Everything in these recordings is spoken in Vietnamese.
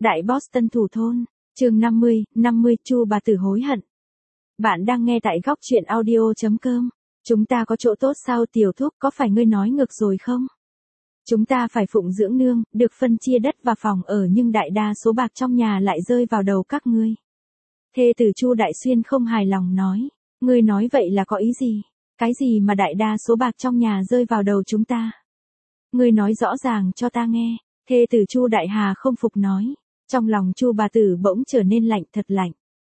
Đại Boston thủ thôn, chương 50, Chu bà tử hối hận. Bạn đang nghe tại góc truyện audio.com. Chúng ta có chỗ tốt sao tiểu thúc, có phải ngươi nói ngược rồi không? Chúng ta phải phụng dưỡng nương, được phân chia đất và phòng ở nhưng đại đa số bạc trong nhà lại rơi vào đầu các ngươi. Thê tử Chu Đại Xuyên không hài lòng nói, ngươi nói vậy là có ý gì? Cái gì mà đại đa số bạc trong nhà rơi vào đầu chúng ta? Ngươi nói rõ ràng cho ta nghe. Thê tử Chu Đại Hà không phục nói. Trong lòng Chu bà tử bỗng trở nên lạnh, thật lạnh.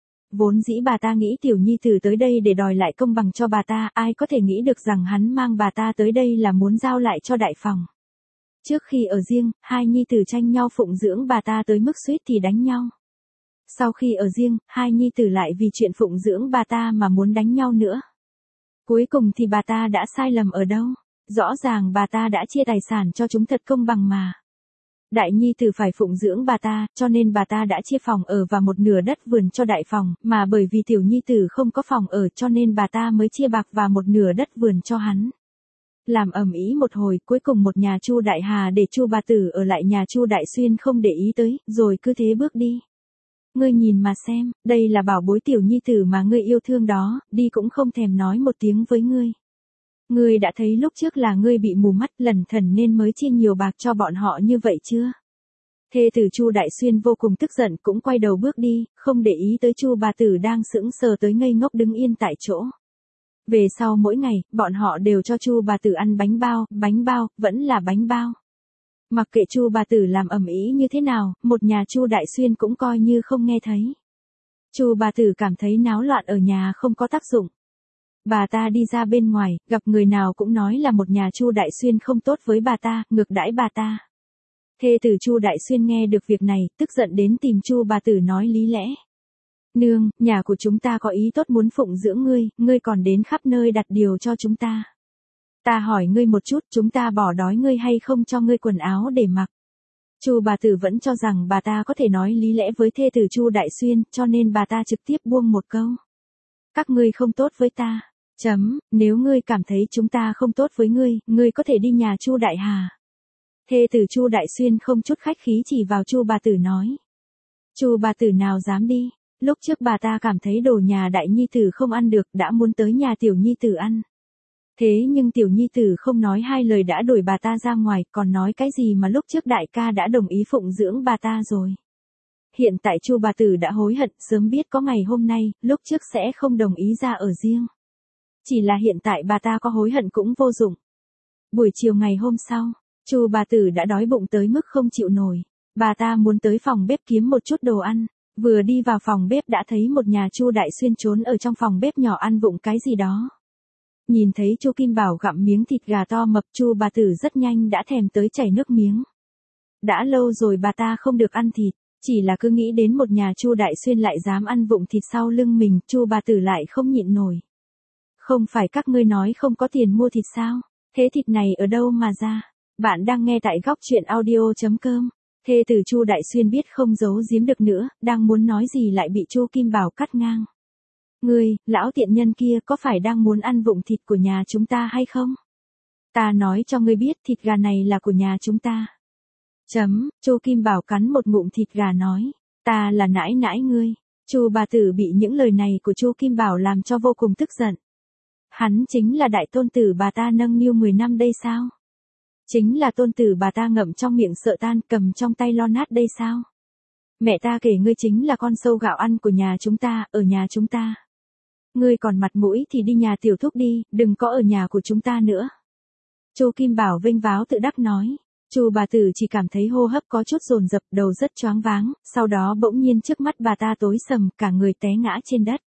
Vốn dĩ bà ta nghĩ tiểu nhi tử tới đây để đòi lại công bằng cho bà ta, ai có thể nghĩ được rằng hắn mang bà ta tới đây là muốn giao lại cho đại phòng. Trước khi ở riêng, hai nhi tử tranh nhau phụng dưỡng bà ta tới mức suýt thì đánh nhau. Sau khi ở riêng, hai nhi tử lại vì chuyện phụng dưỡng bà ta mà muốn đánh nhau nữa. Cuối cùng thì bà ta đã sai lầm ở đâu? Rõ ràng bà ta đã chia tài sản cho chúng thật công bằng mà. Đại nhi tử phải phụng dưỡng bà ta, cho nên bà ta đã chia phòng ở và một nửa đất vườn cho đại phòng, mà bởi vì tiểu nhi tử không có phòng ở cho nên bà ta mới chia bạc và một nửa đất vườn cho hắn. Làm ầm ĩ một hồi, cuối cùng một nhà Chu Đại Hà để Chu bà tử ở lại nhà Chu Đại Xuyên không để ý tới, rồi cứ thế bước đi. Ngươi nhìn mà xem, đây là bảo bối tiểu nhi tử mà ngươi yêu thương đó, đi cũng không thèm nói một tiếng với ngươi. Ngươi đã thấy lúc trước là ngươi bị mù mắt lẩn thẩn nên mới chia nhiều bạc cho bọn họ như vậy chưa? Thê tử Chu Đại Xuyên vô cùng tức giận cũng quay đầu bước đi, không để ý tới Chu bà tử đang sững sờ tới ngây ngốc đứng yên tại chỗ. Về sau mỗi ngày, bọn họ đều cho Chu bà tử ăn bánh bao, vẫn là bánh bao. Mặc kệ Chu bà tử làm ầm ĩ như thế nào, một nhà Chu Đại Xuyên cũng coi như không nghe thấy. Chu bà tử cảm thấy náo loạn ở nhà không có tác dụng. Bà ta đi ra bên ngoài, gặp người nào cũng nói là một nhà Chu Đại Xuyên không tốt với bà ta, ngược đãi bà ta. Thê tử Chu Đại Xuyên nghe được việc này, tức giận đến tìm Chu bà tử nói lý lẽ. Nương, nhà của chúng ta có ý tốt muốn phụng dưỡng ngươi còn đến khắp nơi đặt điều cho chúng ta. Ta hỏi ngươi một chút, chúng ta bỏ đói ngươi hay không cho ngươi quần áo để mặc? Chu bà tử vẫn cho rằng bà ta có thể nói lý lẽ với thê tử Chu Đại Xuyên, cho nên bà ta trực tiếp buông một câu. Các ngươi không tốt với ta. Nếu ngươi cảm thấy chúng ta không tốt với ngươi có thể đi nhà Chu Đại Hà. Thê tử Chu Đại Xuyên không chút khách khí chỉ vào Chu bà tử nói. Chu bà tử nào dám đi, lúc trước bà ta cảm thấy đồ nhà đại nhi tử không ăn được đã muốn tới nhà tiểu nhi tử ăn. Thế nhưng tiểu nhi tử không nói hai lời đã đuổi bà ta ra ngoài, còn nói cái gì mà lúc trước đại ca đã đồng ý phụng dưỡng bà ta rồi. Hiện tại Chu bà tử đã hối hận, sớm biết có ngày hôm nay, lúc trước sẽ không đồng ý ra ở riêng. Chỉ là hiện tại bà ta có hối hận cũng vô dụng. Buổi chiều ngày hôm sau, Chu bà tử đã đói bụng tới mức không chịu nổi. Bà ta muốn tới phòng bếp kiếm một chút đồ ăn. Vừa đi vào phòng bếp đã thấy một nhà Chu Đại Xuyên trốn ở trong phòng bếp nhỏ ăn vụng cái gì đó. Nhìn thấy Chu Kim Bảo gặm miếng thịt gà to mập, Chu bà tử rất nhanh đã thèm tới chảy nước miếng. Đã lâu rồi bà ta không được ăn thịt, chỉ là cứ nghĩ đến một nhà Chu Đại Xuyên lại dám ăn vụng thịt sau lưng mình, Chu bà tử lại không nhịn nổi. Không phải các ngươi nói không có tiền mua thịt sao? Thế thịt này ở đâu mà ra? Bạn đang nghe tại góc truyện audio.com. Thê tử Chu Đại Xuyên biết không giấu giếm được nữa, đang muốn nói gì lại bị Chu Kim Bảo cắt ngang. Ngươi, lão tiện nhân kia có phải đang muốn ăn vụng thịt của nhà chúng ta hay không? Ta nói cho ngươi biết thịt gà này là của nhà chúng ta. Chu Kim Bảo cắn một ngụm thịt gà nói, ta là nãi nãi ngươi. Chu bà tử bị những lời này của Chu Kim Bảo làm cho vô cùng tức giận. Hắn chính là đại tôn tử bà ta nâng niu 10 năm đây sao? Chính là tôn tử bà ta ngậm trong miệng sợ tan cầm trong tay lo nát đây sao? Mẹ ta kể ngươi chính là con sâu gạo ăn của nhà chúng ta, ở nhà chúng ta. Ngươi còn mặt mũi thì đi nhà tiểu thúc đi, đừng có ở nhà của chúng ta nữa. Chu Kim Bảo vênh váo tự đắc nói. Chu bà tử chỉ cảm thấy hô hấp có chút dồn dập, đầu rất choáng váng, sau đó bỗng nhiên trước mắt bà ta tối sầm, cả người té ngã trên đất.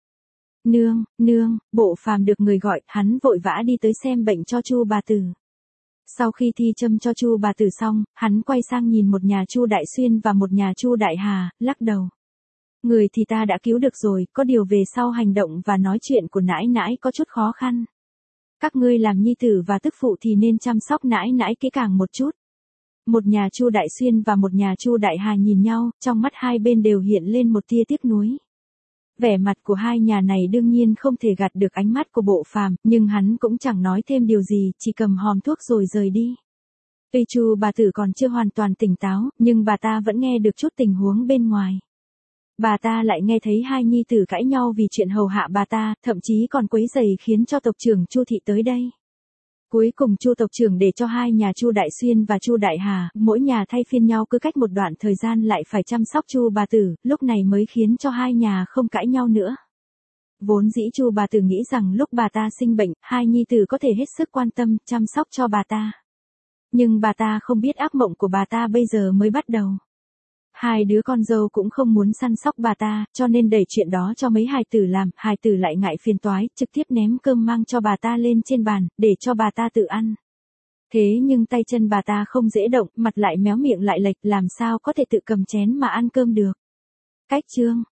Nương, Bộ Phàm được người gọi, hắn vội vã đi tới xem bệnh cho Chu bà tử. Sau khi thi châm cho Chu bà tử xong, hắn quay sang nhìn một nhà Chu Đại Xuyên và một nhà Chu Đại Hà, lắc đầu. Người thì ta đã cứu được rồi, có điều về sau hành động và nói chuyện của nãi nãi có chút khó khăn. Các ngươi làm nhi tử và tức phụ thì nên chăm sóc nãi nãi kỹ càng một chút. Một nhà Chu Đại Xuyên và một nhà Chu Đại Hà nhìn nhau, trong mắt hai bên đều hiện lên một tia tiếc nuối. Vẻ mặt của hai nhà này đương nhiên không thể gạt được ánh mắt của Bộ Phàm, nhưng hắn cũng chẳng nói thêm điều gì, chỉ cầm hòm thuốc rồi rời đi. Tuy Chu bà tử còn chưa hoàn toàn tỉnh táo, nhưng bà ta vẫn nghe được chút tình huống bên ngoài. Bà ta lại nghe thấy hai nhi tử cãi nhau vì chuyện hầu hạ bà ta, thậm chí còn quấy rầy khiến cho tộc trưởng Chu thị tới đây. Cuối cùng Chu tộc trưởng để cho hai nhà Chu Đại Xuyên và Chu Đại Hà, mỗi nhà thay phiên nhau cứ cách một đoạn thời gian lại phải chăm sóc Chu bà tử, lúc này mới khiến cho hai nhà không cãi nhau nữa. Vốn dĩ Chu bà tử nghĩ rằng lúc bà ta sinh bệnh, hai nhi tử có thể hết sức quan tâm, chăm sóc cho bà ta. Nhưng bà ta không biết ác mộng của bà ta bây giờ mới bắt đầu. Hai đứa con dâu cũng không muốn săn sóc bà ta, cho nên đẩy chuyện đó cho mấy hài tử làm, hài tử lại ngại phiền toái, trực tiếp ném cơm mang cho bà ta lên trên bàn, để cho bà ta tự ăn. Thế nhưng tay chân bà ta không dễ động, mặt lại méo miệng lại lệch, làm sao có thể tự cầm chén mà ăn cơm được. Cách chương